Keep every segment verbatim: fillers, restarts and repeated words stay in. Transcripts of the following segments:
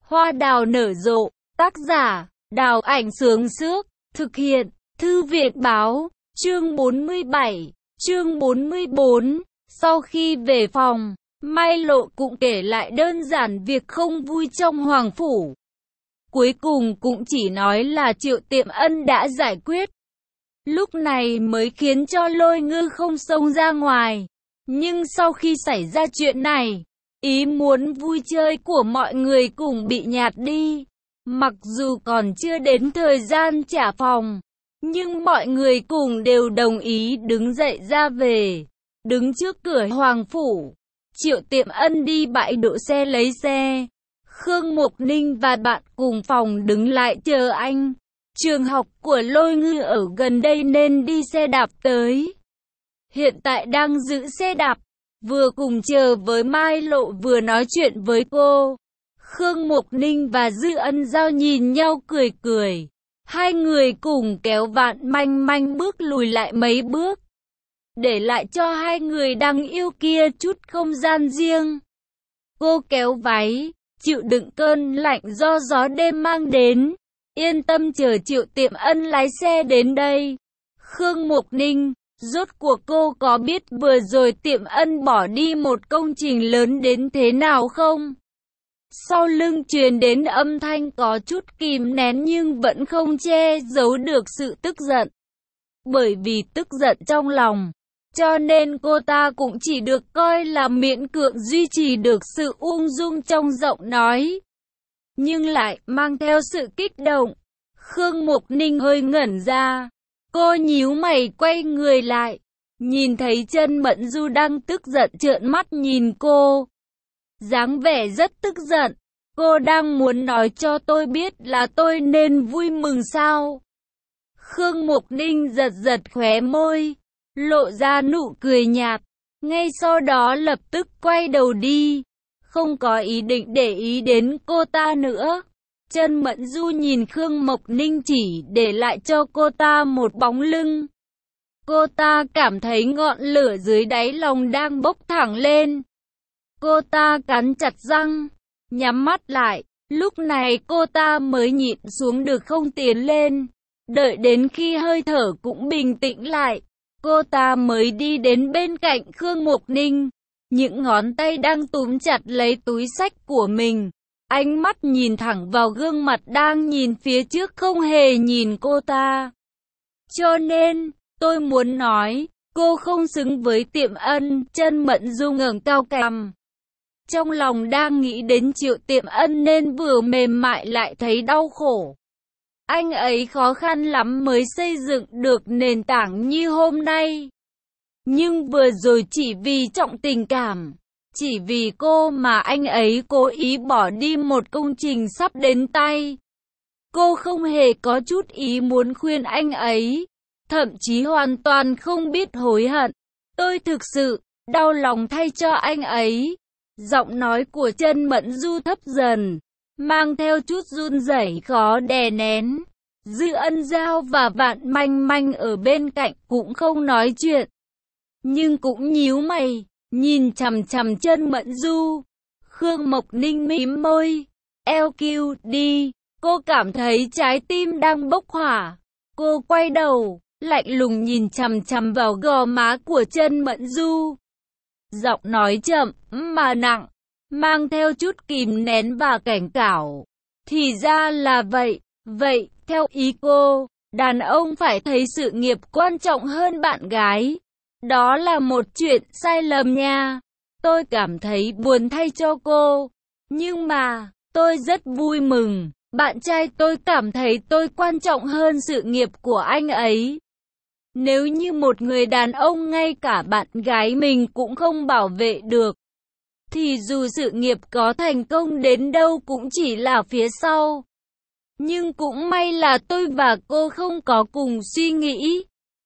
Hoa đào nở rộ, tác giả, Đào Ảnh Sướng Sước, thực hiện, Thư viện Báo, chương bốn mươi bảy, chương bốn mươi bốn, sau khi về phòng, Mai Lộ cũng kể lại đơn giản việc không vui trong Hoàng Phủ. Cuối cùng cũng chỉ nói là Triệu Tiệm Ân đã giải quyết. Lúc này mới khiến cho Lôi Ngư không xông ra ngoài. Nhưng sau khi xảy ra chuyện này, ý muốn vui chơi của mọi người cùng bị nhạt đi. Mặc dù còn chưa đến thời gian trả phòng, nhưng mọi người cùng đều đồng ý đứng dậy ra về. Đứng trước cửa Hoàng Phủ, Triệu Tiệm Ân đi bãi đỗ xe lấy xe. Khương Mục Ninh và bạn cùng phòng đứng lại chờ anh. Trường học của Lôi Ngư ở gần đây nên đi xe đạp tới. Hiện tại đang giữ xe đạp, vừa cùng chờ với Mai Lộ vừa nói chuyện với cô. Khương Mục Ninh và Dư Ân Giao nhìn nhau cười cười. Hai người cùng kéo Vạn Manh Manh bước lùi lại mấy bước, để lại cho hai người đáng yêu kia chút không gian riêng. Cô kéo váy, chịu đựng cơn lạnh do gió đêm mang đến. Yên tâm chờ Triệu Tiệm Ân lái xe đến đây. Khương Mục Ninh, rốt cuộc cô có biết vừa rồi Tiệm Ân bỏ đi một công trình lớn đến thế nào không? Sau lưng truyền đến âm thanh có chút kìm nén nhưng vẫn không che giấu được sự tức giận. Bởi vì tức giận trong lòng, cho nên cô ta cũng chỉ được coi là miễn cưỡng duy trì được sự ung dung trong giọng nói, nhưng lại mang theo sự kích động. Khương Mục Ninh hơi ngẩn ra. Cô nhíu mày quay người lại, nhìn thấy Chân Mẫn Du đang tức giận trợn mắt nhìn cô, dáng vẻ rất tức giận. Cô đang muốn nói cho tôi biết là tôi nên vui mừng sao? Khương Mục Ninh giật giật khóe môi, lộ ra nụ cười nhạt, ngay sau đó lập tức quay đầu đi, không có ý định để ý đến cô ta nữa. Chân Mẫn Du nhìn Khương Mộc Ninh chỉ để lại cho cô ta một bóng lưng. Cô ta cảm thấy ngọn lửa dưới đáy lòng đang bốc thẳng lên. Cô ta cắn chặt răng, nhắm mắt lại. Lúc này cô ta mới nhịn xuống được không tiến lên. Đợi đến khi hơi thở cũng bình tĩnh lại, cô ta mới đi đến bên cạnh Khương Mộc Ninh. Những ngón tay đang túm chặt lấy túi xách của mình. Ánh mắt nhìn thẳng vào gương mặt đang nhìn phía trước không hề nhìn cô ta. Cho nên, tôi muốn nói, cô không xứng với Tiệm Ân. Chân Mẫn Du ngẩng cao cằm, trong lòng đang nghĩ đến Triệu Tiệm Ân nên vừa mềm mại lại thấy đau khổ. Anh ấy khó khăn lắm mới xây dựng được nền tảng như hôm nay. Nhưng vừa rồi chỉ vì trọng tình cảm, chỉ vì cô mà anh ấy cố ý bỏ đi một công trình sắp đến tay. Cô không hề có chút ý muốn khuyên anh ấy, thậm chí hoàn toàn không biết hối hận. Tôi thực sự đau lòng thay cho anh ấy. Giọng nói của Chân Mẫn Du thấp dần, mang theo chút run rẩy khó đè nén. Dư Ân Giao và Vạn Manh Manh ở bên cạnh cũng không nói chuyện, nhưng cũng nhíu mày, nhìn chằm chằm Chân Mẫn Du. Khương Mộc Ninh mím môi, eo kiu đi. Cô cảm thấy trái tim đang bốc hỏa. Cô quay đầu, lạnh lùng nhìn chằm chằm vào gò má của Chân Mẫn Du. Giọng nói chậm mà nặng, mang theo chút kìm nén và cảnh cáo. Thì ra là vậy. Vậy, theo ý cô, đàn ông phải thấy sự nghiệp quan trọng hơn bạn gái. Đó là một chuyện sai lầm nha. Tôi cảm thấy buồn thay cho cô. Nhưng mà, tôi rất vui mừng. Bạn trai tôi cảm thấy tôi quan trọng hơn sự nghiệp của anh ấy. Nếu như một người đàn ông ngay cả bạn gái mình cũng không bảo vệ được, thì dù sự nghiệp có thành công đến đâu cũng chỉ là phía sau. Nhưng cũng may là tôi và cô không có cùng suy nghĩ.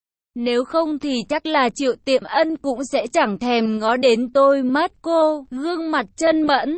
Nếu không thì chắc là Triệu Tiệm Ân cũng sẽ chẳng thèm ngó đến tôi mất. Cô, gương mặt Chân Mẫn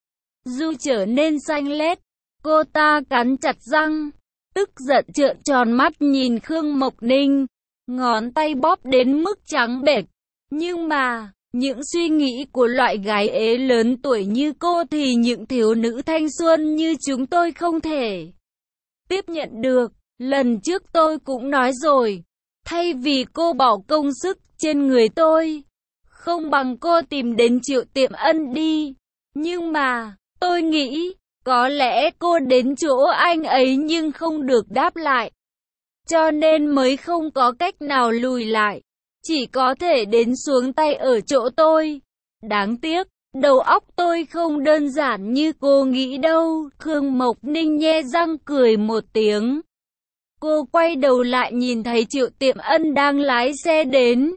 Du trở nên xanh lét. Cô ta cắn chặt răng, tức giận trợn tròn mắt nhìn Khương Mộc Ninh, ngón tay bóp đến mức trắng bệch. Nhưng mà, Những suy nghĩ của loại gái ế lớn tuổi như cô thì những thiếu nữ thanh xuân như chúng tôi không thể tiếp nhận được. Lần trước tôi cũng nói rồi, thay vì cô bỏ công sức trên người tôi, không bằng cô tìm đến Triệu Tiệm Ân đi. Nhưng mà, tôi nghĩ, có lẽ cô đến chỗ anh ấy nhưng không được đáp lại. Cho nên mới không có cách nào lùi lại. Chỉ có thể đến xuống tay ở chỗ tôi. Đáng tiếc, đầu óc tôi không đơn giản như cô nghĩ đâu. Khương Mộc Ninh nhe răng cười một tiếng. Cô quay đầu lại nhìn thấy Triệu Tiệm Ân đang lái xe đến.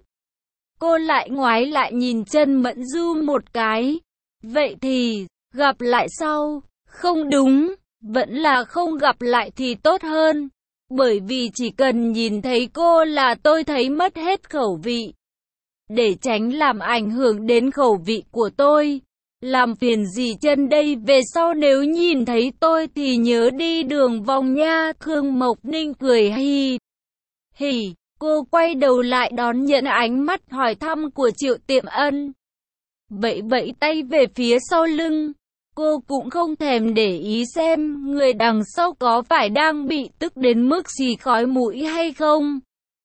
Cô lại ngoái lại nhìn Trân Mẫn Du một cái. Vậy thì, gặp lại sau. Không đúng, vẫn là không gặp lại thì tốt hơn. Bởi vì chỉ cần nhìn thấy cô là tôi thấy mất hết khẩu vị. Để tránh làm ảnh hưởng đến khẩu vị của tôi. Làm phiền gì Chân đây, về sau nếu nhìn thấy tôi thì nhớ đi đường vòng nha. Khương Mộc Ninh cười hi hì. Cô quay đầu lại đón nhận ánh mắt hỏi thăm của Triệu Tiệm Ân. Vẫy vẫy tay về phía sau lưng. Cô cũng không thèm để ý xem người đằng sau có phải đang bị tức đến mức xì khói mũi hay không.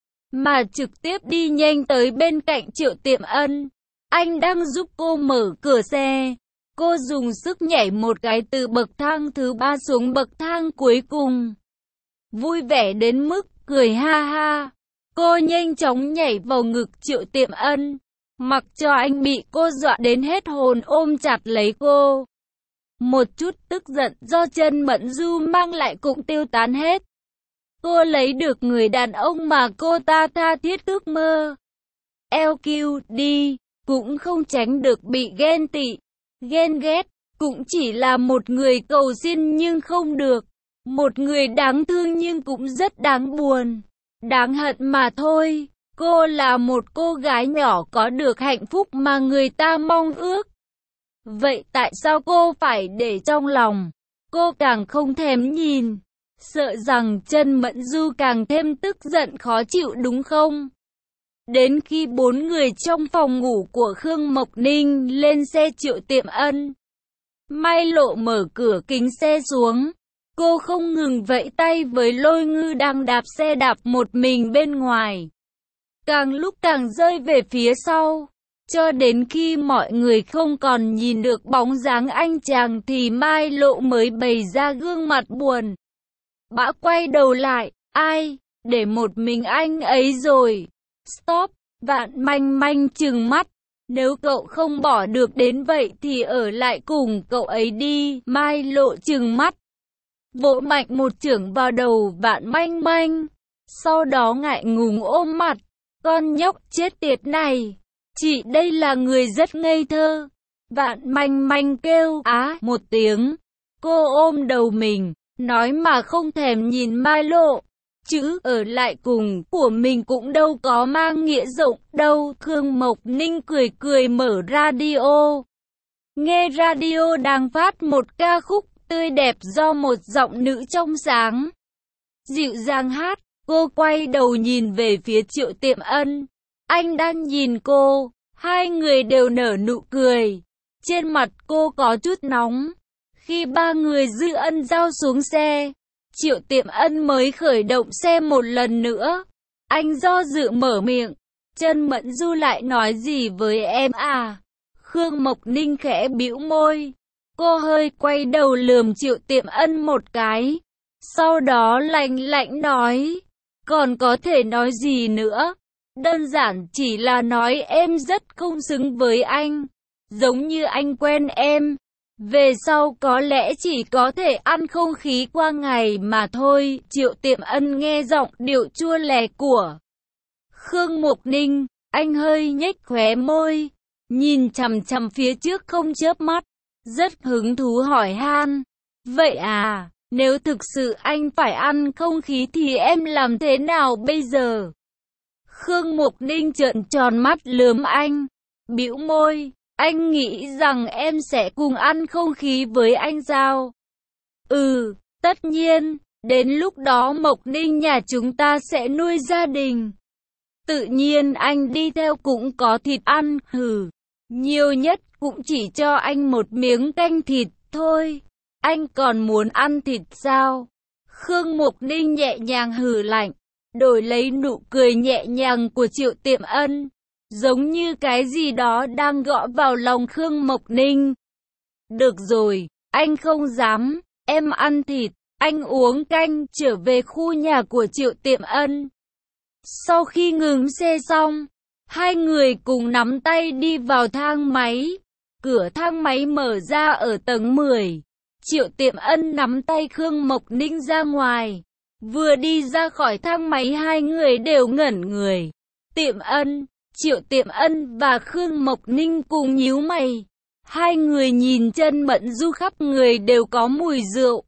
Mà trực tiếp đi nhanh tới bên cạnh Triệu Tiệm Ân. Anh đang giúp cô mở cửa xe. Cô dùng sức nhảy một cái từ bậc thang thứ ba xuống bậc thang cuối cùng. Vui vẻ đến mức cười ha ha. Cô nhanh chóng nhảy vào ngực Triệu Tiệm Ân. Mặc cho anh bị cô dọa đến hết hồn ôm chặt lấy cô. Một chút tức giận do Trân Mẫn Du mang lại cũng tiêu tán hết. Cô lấy được người đàn ông mà cô ta tha thiết ước mơ. lờ quy đi, cũng không tránh được bị ghen tị, ghen ghét, cũng chỉ là một người cầu xin nhưng không được. Một người đáng thương nhưng cũng rất đáng buồn, đáng hận mà thôi. Cô là một cô gái nhỏ có được hạnh phúc mà người ta mong ước. Vậy tại sao cô phải để trong lòng? Cô càng không thèm nhìn. Sợ rằng Trân Mẫn Du càng thêm tức giận khó chịu đúng không? Đến khi bốn người trong phòng ngủ của Khương Mộc Ninh lên xe Triệu Tiệm Ân, Mai Lộ mở cửa kính xe xuống. Cô không ngừng vẫy tay với Lôi Ngư đang đạp xe đạp một mình bên ngoài. Càng lúc càng rơi về phía sau. Cho đến khi mọi người không còn nhìn được bóng dáng anh chàng thì Mai Lộ mới bày ra gương mặt buồn. Bã quay đầu lại, ai, để một mình anh ấy rồi. Stop, Vạn Manh Manh trừng mắt. Nếu cậu không bỏ được đến vậy thì ở lại cùng cậu ấy đi. Mai Lộ trừng mắt. Vỗ mạnh một chưởng vào đầu Vạn Manh Manh. Sau đó ngại ngùng ôm mặt. Con nhóc chết tiệt này. Chị đây là người rất ngây thơ. Vạn Manh Manh kêu á một tiếng. Cô ôm đầu mình, nói mà không thèm nhìn Mai Lộ. Chữ ở lại cùng của mình cũng đâu có mang nghĩa rộng đâu. Khương Mộc Ninh cười cười mở radio. Nghe radio đang phát một ca khúc tươi đẹp do một giọng nữ trong sáng, dịu dàng hát. Cô quay đầu nhìn về phía Triệu Tiệm Ân. Anh đang nhìn cô. Hai người đều nở nụ cười. Trên mặt cô có chút nóng. Khi ba người Dư Ân Giao xuống xe, Triệu Tiệm Ân mới khởi động xe một lần nữa. Anh do dự mở miệng. Trân Mẫn Du lại nói gì với em à? Khương Mộc Ninh khẽ bĩu môi. Cô hơi quay đầu lườm Triệu Tiệm Ân một cái. Sau đó lạnh lạnh nói. Còn có thể nói gì nữa? Đơn giản chỉ là nói em rất không xứng với anh. Giống như anh quen em. Về sau có lẽ chỉ có thể ăn không khí qua ngày mà thôi. Triệu Tiệm Ân nghe giọng điệu chua lè của Khương Mộc Ninh. Anh hơi nhếch khóe môi. Nhìn chằm chằm phía trước không chớp mắt. Rất hứng thú hỏi han. Vậy à, nếu thực sự anh phải ăn không khí thì em làm thế nào bây giờ? Khương Mộc Ninh trợn tròn mắt lườm anh. Bĩu môi. Anh nghĩ rằng em sẽ cùng ăn không khí với anh sao? Ừ, tất nhiên. Đến lúc đó Mộc Ninh nhà chúng ta sẽ nuôi gia đình. Tự nhiên anh đi theo cũng có thịt ăn. Hừ. Nhiều nhất cũng chỉ cho anh một miếng canh thịt thôi. Anh còn muốn ăn thịt sao? Khương Mục Ninh nhẹ nhàng hừ lạnh, đổi lấy nụ cười nhẹ nhàng của Triệu Tiệm Ân, giống như cái gì đó đang gõ vào lòng Khương Mộc Ninh. Được rồi, anh không dám, em ăn thịt, anh uống canh, trở về khu nhà của Triệu Tiệm Ân. Sau khi ngừng xe xong, hai người cùng nắm tay đi vào thang máy. Cửa thang máy mở ra ở tầng mười. Triệu Tiệm Ân nắm tay Khương Mộc Ninh ra ngoài. Vừa đi ra khỏi thang máy hai người đều ngẩn người. Tiệm Ân, Triệu Tiệm Ân và Khương Mộc Ninh cùng nhíu mày. Hai người nhìn Chân Mẫn Du khắp người đều có mùi rượu.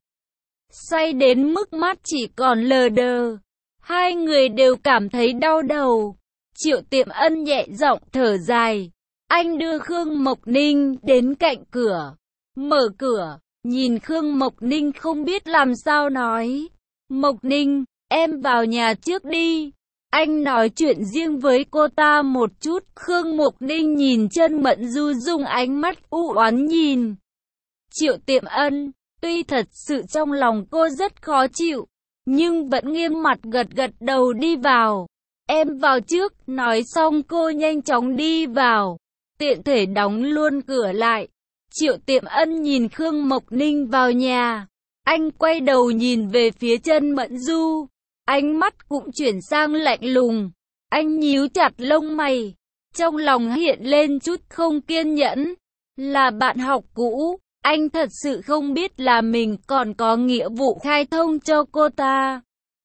Say đến mức mắt chỉ còn lờ đờ. Hai người đều cảm thấy đau đầu. Triệu Tiệm Ân nhẹ giọng thở dài. Anh đưa Khương Mộc Ninh đến cạnh cửa. Mở cửa, nhìn Khương Mộc Ninh không biết làm sao nói. Mộc Ninh, em vào nhà trước đi. Anh nói chuyện riêng với cô ta một chút. Khương Mộc Ninh nhìn Chân Mẫn Du dùng ánh mắt u oán nhìn Triệu Tiệm Ân. Tuy thật sự trong lòng cô rất khó chịu, nhưng vẫn nghiêm mặt gật gật đầu đi vào. Em vào trước, nói xong cô nhanh chóng đi vào, tiện thể đóng luôn cửa lại. Triệu Tiệm Ân nhìn Khương Mộc Ninh vào nhà. Anh quay đầu nhìn về phía Chân Mẫn Du. Ánh mắt cũng chuyển sang lạnh lùng. Anh nhíu chặt lông mày. Trong lòng hiện lên chút không kiên nhẫn. Là bạn học cũ, anh thật sự không biết là mình còn có nghĩa vụ khai thông cho cô ta.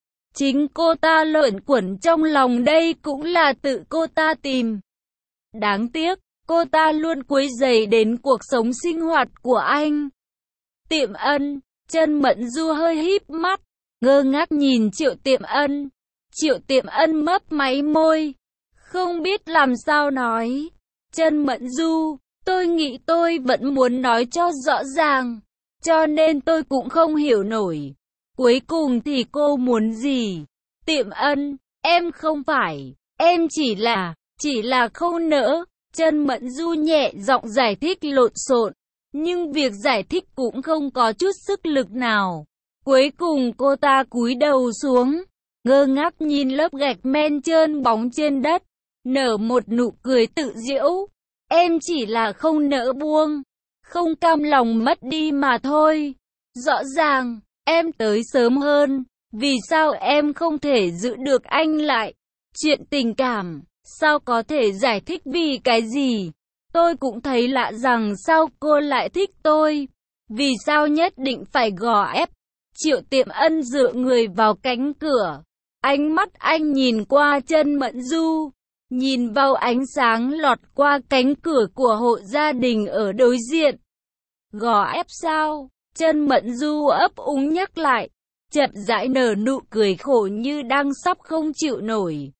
Chính cô ta luẩn quẩn trong lòng đây cũng là tự cô ta tìm. Đáng tiếc, cô ta luôn quấy rầy đến cuộc sống sinh hoạt của anh. Tiệm Ân, Chân Mẫn Du hơi híp mắt, ngơ ngác nhìn Triệu Tiệm Ân. Triệu Tiệm Ân mấp máy môi, không biết làm sao nói. Chân Mẫn Du, tôi nghĩ tôi vẫn muốn nói cho rõ ràng, cho nên tôi cũng không hiểu nổi. Cuối cùng thì cô muốn gì? Tiệm Ân, em không phải, em chỉ là, chỉ là không nỡ. Chân Mẫn Du nhẹ giọng giải thích lộn xộn, nhưng việc giải thích cũng không có chút sức lực nào. Cuối cùng cô ta cúi đầu xuống, ngơ ngác nhìn lớp gạch men trơn bóng trên đất, nở một nụ cười tự giễu. Em chỉ là không nỡ buông, không cam lòng mất đi mà thôi. Rõ ràng, em tới sớm hơn, vì sao em không thể giữ được anh lại? Chuyện tình cảm, sao có thể giải thích vì cái gì? Tôi cũng thấy lạ rằng sao cô lại thích tôi? Vì sao nhất định phải gò ép? Triệu Tiệm Ân dựa người vào cánh cửa. Ánh mắt anh nhìn qua Chân Mẫn Du, nhìn vào ánh sáng lọt qua cánh cửa của hộ gia đình ở đối diện. Gò ép sao? Chân Mẫn Du ấp úng nhắc lại, chậm rãi nở nụ cười khổ như đang sắp không chịu nổi.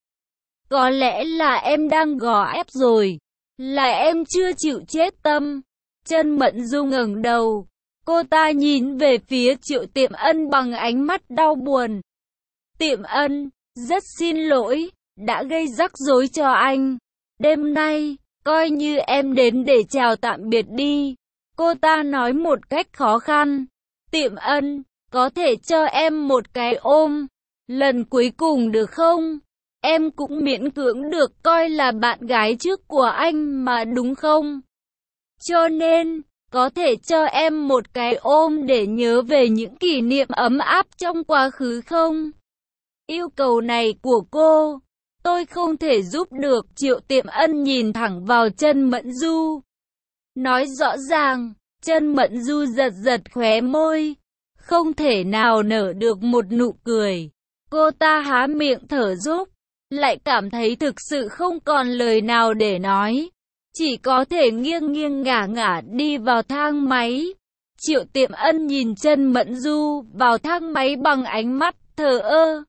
Có lẽ là em đang gò ép rồi, là em chưa chịu chết tâm. Chân Mẫn Du ngẩng đầu, cô ta nhìn về phía Triệu Tiệm Ân bằng ánh mắt đau buồn. Tiệm Ân, rất xin lỗi, đã gây rắc rối cho anh. Đêm nay, coi như em đến để chào tạm biệt đi. Cô ta nói một cách khó khăn. Tiệm Ân, có thể cho em một cái ôm, lần cuối cùng được không? Em cũng miễn cưỡng được coi là bạn gái trước của anh mà đúng không? Cho nên, có thể cho em một cái ôm để nhớ về những kỷ niệm ấm áp trong quá khứ không? Yêu cầu này của cô, tôi không thể giúp được. Triệu Tiệm Ân nhìn thẳng vào Chân Mẫn Du, nói rõ ràng. Chân Mẫn Du giật giật khóe môi, không thể nào nở được một nụ cười. Cô ta há miệng thở dốc, lại cảm thấy thực sự không còn lời nào để nói, chỉ có thể nghiêng nghiêng ngả ngả đi vào thang máy. Triệu Tiệm Ân nhìn Chân Mẫn Du vào thang máy bằng ánh mắt thờ ơ.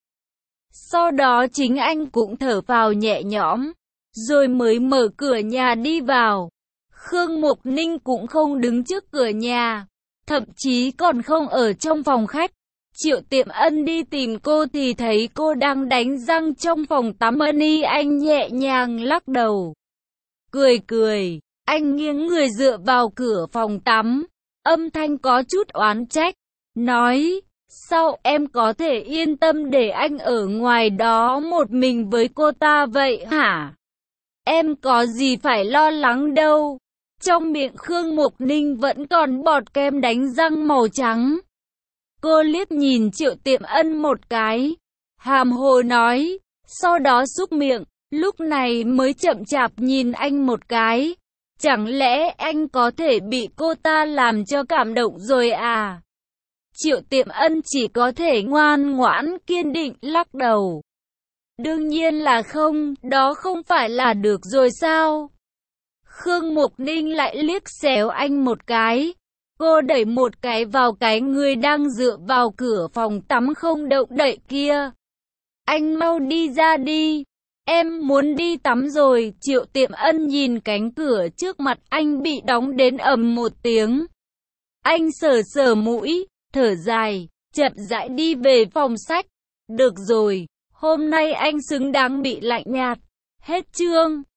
Sau đó chính anh cũng thở vào nhẹ nhõm, rồi mới mở cửa nhà đi vào. Khương Mộc Ninh cũng không đứng trước cửa nhà, thậm chí còn không ở trong phòng khách. Triệu Tiệm Ân đi tìm cô thì thấy cô đang đánh răng trong phòng tắm. Ân y anh nhẹ nhàng lắc đầu, cười cười. Anh nghiêng người dựa vào cửa phòng tắm, âm thanh có chút oán trách, nói, sao em có thể yên tâm để anh ở ngoài đó một mình với cô ta vậy hả? Em có gì phải lo lắng đâu. Trong miệng Khương Mục Ninh vẫn còn bọt kem đánh răng màu trắng. Cô liếc nhìn Triệu Tiệm Ân một cái, hàm hồ nói, sau đó súc miệng, lúc này mới chậm chạp nhìn anh một cái. Chẳng lẽ anh có thể bị cô ta làm cho cảm động rồi à? Triệu Tiệm Ân chỉ có thể ngoan ngoãn kiên định lắc đầu. Đương nhiên là không, đó không phải là được rồi sao? Khương Mục Ninh lại liếc xéo anh một cái. Cô đẩy một cái vào cái người đang dựa vào cửa phòng tắm không động đậy kia. Anh mau đi ra đi. Em muốn đi tắm rồi. Triệu Tiệm Ân nhìn cánh cửa trước mặt anh bị đóng đến ầm một tiếng. Anh sờ sờ mũi, thở dài, chậm rãi đi về phòng sách. Được rồi, hôm nay anh xứng đáng bị lạnh nhạt. Hết chương.